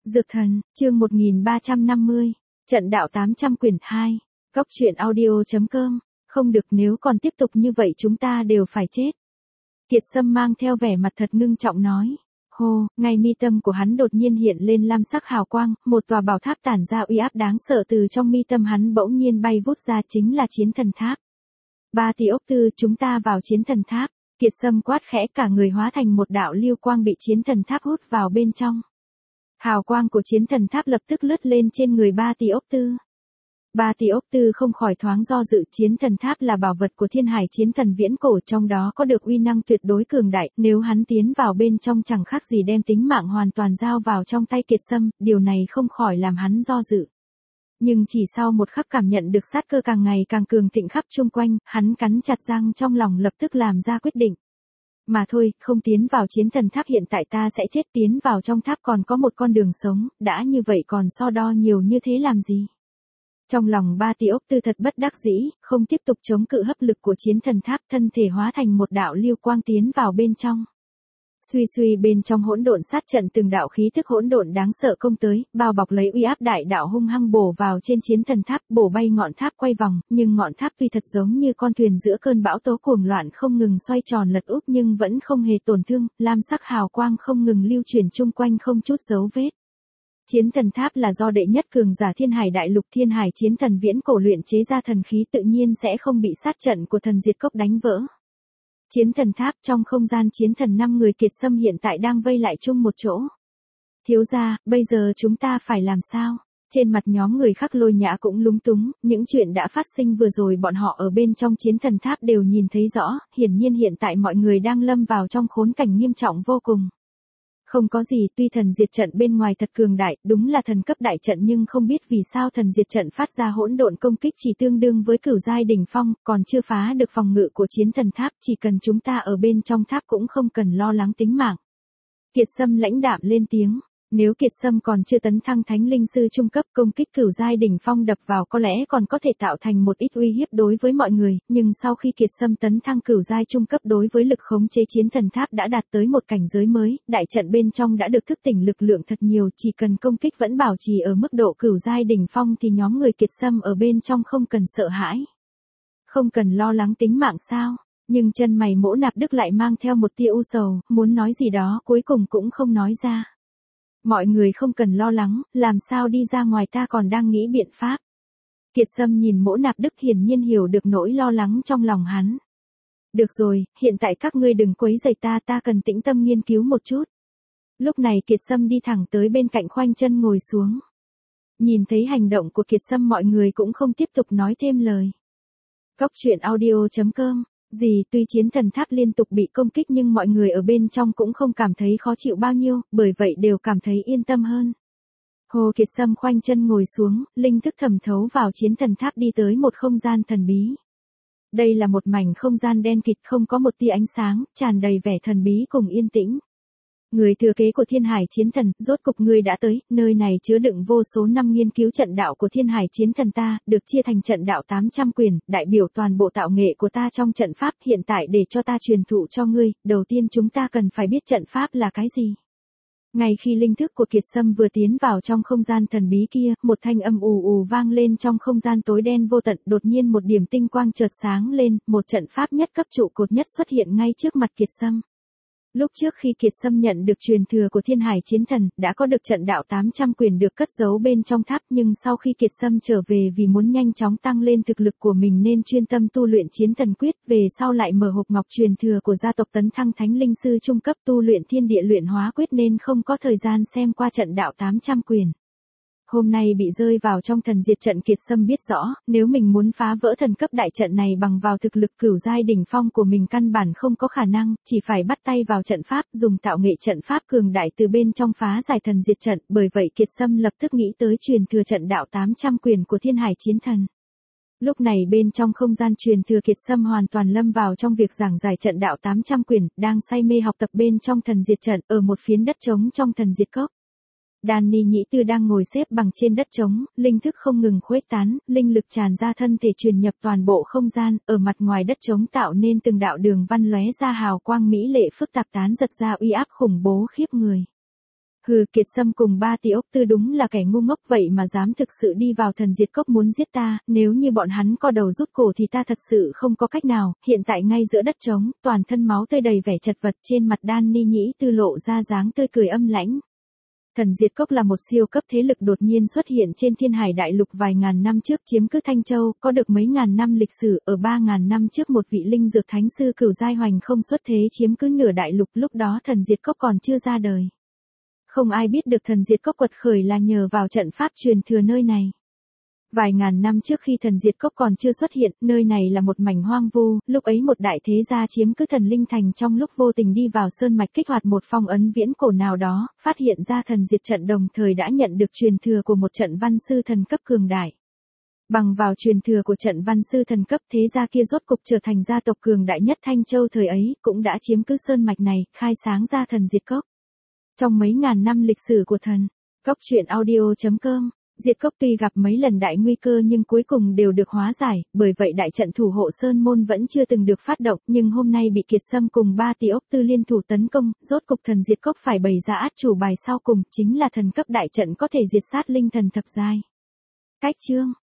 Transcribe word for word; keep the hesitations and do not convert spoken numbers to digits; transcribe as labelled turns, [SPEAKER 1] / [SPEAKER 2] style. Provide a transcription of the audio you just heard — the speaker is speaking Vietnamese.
[SPEAKER 1] Dược thần, chương một nghìn ba trăm năm mươi, trận đạo tám trăm quyển hai, Cóc truyện audio.com, không được, nếu còn tiếp tục như vậy chúng ta đều phải chết. Kiệt Sâm mang theo vẻ mặt thật ngưng trọng nói. Hô, ngay mi tâm của hắn đột nhiên hiện lên lam sắc hào quang, một tòa bảo tháp tản ra uy áp đáng sợ từ trong mi tâm hắn bỗng nhiên bay vút ra, chính là chiến thần tháp. Ba tỷ ốc tư, chúng ta vào chiến thần tháp. Kiệt Sâm quát khẽ, cả người hóa thành một đạo lưu quang bị chiến thần tháp hút vào bên trong. Hào quang của chiến thần tháp lập tức lướt lên trên người ba tỷ ốc tư. Ba tỷ ốc tư không khỏi thoáng do dự, chiến thần tháp là bảo vật của thiên hải chiến thần viễn cổ, trong đó có được uy năng tuyệt đối cường đại, nếu hắn tiến vào bên trong chẳng khác gì đem tính mạng hoàn toàn giao vào trong tay Kiệt Sâm, điều này không khỏi làm hắn do dự. Nhưng chỉ sau một khắc cảm nhận được sát cơ càng ngày càng cường thịnh khắp chung quanh, hắn cắn chặt răng trong lòng lập tức làm ra quyết định. Mà thôi, không tiến vào chiến thần tháp hiện tại ta sẽ chết, tiến vào trong tháp còn có một con đường sống, đã như vậy còn so đo nhiều như thế làm gì? Trong lòng ba tỷ ốc tư thật bất đắc dĩ, không tiếp tục chống cự hấp lực của chiến thần tháp, thân thể hóa thành một đạo lưu quang tiến vào bên trong. Suy suy bên trong hỗn độn sát trận, từng đạo khí thức hỗn độn đáng sợ công tới, bao bọc lấy uy áp đại đạo hung hăng bổ vào trên chiến thần tháp, bổ bay ngọn tháp quay vòng, nhưng ngọn tháp tuy thật giống như con thuyền giữa cơn bão tố cuồng loạn không ngừng xoay tròn lật úp nhưng vẫn không hề tổn thương, lam sắc hào quang không ngừng lưu chuyển chung quanh không chút dấu vết. Chiến thần tháp là do đệ nhất cường giả thiên hải đại lục thiên hải chiến thần viễn cổ luyện chế ra thần khí, tự nhiên sẽ không bị sát trận của thần diệt cốc đánh vỡ. Chiến thần tháp, trong không gian chiến thần năm người Kiệt Sâm hiện tại đang vây lại chung một chỗ. Thiếu gia, bây giờ chúng ta phải làm sao? Trên mặt nhóm người khác Lôi Nhã cũng lúng túng, những chuyện đã phát sinh vừa rồi bọn họ ở bên trong chiến thần tháp đều nhìn thấy rõ, hiển nhiên hiện tại mọi người đang lâm vào trong khốn cảnh nghiêm trọng vô cùng. Không có gì, tuy thần diệt trận bên ngoài thật cường đại, đúng là thần cấp đại trận, nhưng không biết vì sao thần diệt trận phát ra hỗn độn công kích chỉ tương đương với cửu giai đỉnh phong, còn chưa phá được phòng ngự của chiến thần tháp, chỉ cần chúng ta ở bên trong tháp cũng không cần lo lắng tính mạng. Kiệt Sâm lãnh đạm lên tiếng. Nếu Kiệt Sâm còn chưa tấn thăng thánh linh sư trung cấp, công kích cửu giai đỉnh phong đập vào có lẽ còn có thể tạo thành một ít uy hiếp đối với mọi người, nhưng sau khi Kiệt Sâm tấn thăng cửu giai trung cấp, đối với lực khống chế chiến thần tháp đã đạt tới một cảnh giới mới, đại trận bên trong đã được thức tỉnh lực lượng thật nhiều, chỉ cần công kích vẫn bảo trì ở mức độ cửu giai đỉnh phong thì nhóm người Kiệt Sâm ở bên trong không cần sợ hãi. Không cần lo lắng tính mạng sao? Nhưng chân mày Mỗ Nạp Đức lại mang theo một tia u sầu, muốn nói gì đó cuối cùng cũng không nói ra. Mọi người không cần lo lắng, làm sao đi ra ngoài, ta còn đang nghĩ biện pháp. Kiệt Sâm nhìn Mỗ Nạp Đức, hiển nhiên hiểu được nỗi lo lắng trong lòng hắn. Được rồi, hiện tại các ngươi đừng quấy rầy ta, ta cần tĩnh tâm nghiên cứu một chút. Lúc này Kiệt Sâm đi thẳng tới bên cạnh khoanh chân ngồi xuống. Nhìn thấy hành động của Kiệt Sâm mọi người cũng không tiếp tục nói thêm lời. Cóc truyện audio.com. Gì, tuy chiến thần tháp liên tục bị công kích nhưng mọi người ở bên trong cũng không cảm thấy khó chịu bao nhiêu, bởi vậy đều cảm thấy yên tâm hơn. Hồ Kiệt Sâm khoanh chân ngồi xuống, linh thức thẩm thấu vào chiến thần tháp, đi tới một không gian thần bí. Đây là một mảnh không gian đen kịt, không có một tia ánh sáng, tràn đầy vẻ thần bí cùng yên tĩnh. Người thừa kế của thiên hải chiến thần, rốt cục ngươi đã tới, nơi này chứa đựng vô số năm nghiên cứu trận đạo của thiên hải chiến thần ta, được chia thành trận đạo tám trăm quyển, đại biểu toàn bộ tạo nghệ của ta trong trận pháp, hiện tại để cho ta truyền thụ cho ngươi, đầu tiên chúng ta cần phải biết trận pháp là cái gì. Ngay khi linh thức của Kiệt Sâm vừa tiến vào trong không gian thần bí kia, một thanh âm ù ù vang lên trong không gian tối đen vô tận, đột nhiên một điểm tinh quang chợt sáng lên, một trận pháp nhất cấp trụ cột nhất xuất hiện ngay trước mặt Kiệt Sâm. Lúc trước khi Kiệt Sâm nhận được truyền thừa của thiên hải chiến thần, đã có được trận đạo tám trăm quyển được cất giấu bên trong tháp, nhưng sau khi Kiệt Sâm trở về vì muốn nhanh chóng tăng lên thực lực của mình nên chuyên tâm tu luyện chiến thần quyết, về sau lại mở hộp ngọc truyền thừa của gia tộc tấn thăng thánh linh sư trung cấp, tu luyện thiên địa luyện hóa quyết nên không có thời gian xem qua trận đạo tám trăm quyển. Hôm nay bị rơi vào trong thần diệt trận, Kiệt Sâm biết rõ, nếu mình muốn phá vỡ thần cấp đại trận này bằng vào thực lực cửu giai đỉnh phong của mình căn bản không có khả năng, chỉ phải bắt tay vào trận pháp, dùng tạo nghệ trận pháp cường đại từ bên trong phá giải thần diệt trận, bởi vậy Kiệt Sâm lập tức nghĩ tới truyền thừa trận đạo tám trăm quyển của thiên hải chiến thần. Lúc này bên trong không gian truyền thừa, Kiệt Sâm hoàn toàn lâm vào trong việc giảng giải trận đạo tám trăm quyển, đang say mê học tập bên trong thần diệt trận, ở một phiến đất trống trong thần diệt cốc. Danny Nhĩ Tư đang ngồi xếp bằng trên đất trống, linh thức không ngừng khuếch tán, linh lực tràn ra thân thể truyền nhập toàn bộ không gian, ở mặt ngoài đất trống tạo nên từng đạo đường văn lóe ra hào quang mỹ lệ phức tạp, tán giật ra uy áp khủng bố khiếp người. Hừ, Kiệt Sâm cùng ba tỷ ốc tư đúng là kẻ ngu ngốc vậy mà dám thực sự đi vào thần diệt cốc muốn giết ta, nếu như bọn hắn co đầu rút cổ thì ta thật sự không có cách nào, hiện tại ngay giữa đất trống, toàn thân máu tươi đầy vẻ chật vật trên mặt Đan Ni Nhĩ Tư lộ ra dáng tươi cười âm lãnh. Thần diệt cốc là một siêu cấp thế lực đột nhiên xuất hiện trên thiên hải đại lục vài ngàn năm trước chiếm cứ Thanh Châu, có được mấy ngàn năm lịch sử, ở ba ngàn năm trước một vị linh dược thánh sư cửu giai hoành không xuất thế chiếm cứ nửa đại lục, lúc đó thần diệt cốc còn chưa ra đời. Không ai biết được thần diệt cốc quật khởi là nhờ vào trận pháp truyền thừa nơi này. Vài ngàn năm trước khi thần diệt cốc còn chưa xuất hiện, nơi này là một mảnh hoang vu, lúc ấy một đại thế gia chiếm cứ thần linh thành trong lúc vô tình đi vào sơn mạch kích hoạt một phong ấn viễn cổ nào đó, phát hiện ra thần diệt trận đồng thời đã nhận được truyền thừa của một trận văn sư thần cấp cường đại. Bằng vào truyền thừa của trận văn sư thần cấp, thế gia kia rốt cục trở thành gia tộc cường đại nhất Thanh Châu thời ấy, cũng đã chiếm cứ sơn mạch này, khai sáng ra thần diệt cốc. Trong mấy ngàn năm lịch sử của thần cốc truyện audio chấm com, diệt cốc tuy gặp mấy lần đại nguy cơ nhưng cuối cùng đều được hóa giải, bởi vậy đại trận thủ hộ sơn môn vẫn chưa từng được phát động, nhưng hôm nay bị Kiệt Sâm cùng ba tỷ ốc tư liên thủ tấn công, rốt cục thần diệt cốc phải bày ra át chủ bài sau cùng, chính là thần cấp đại trận có thể diệt sát linh thần thập giai. Cách chương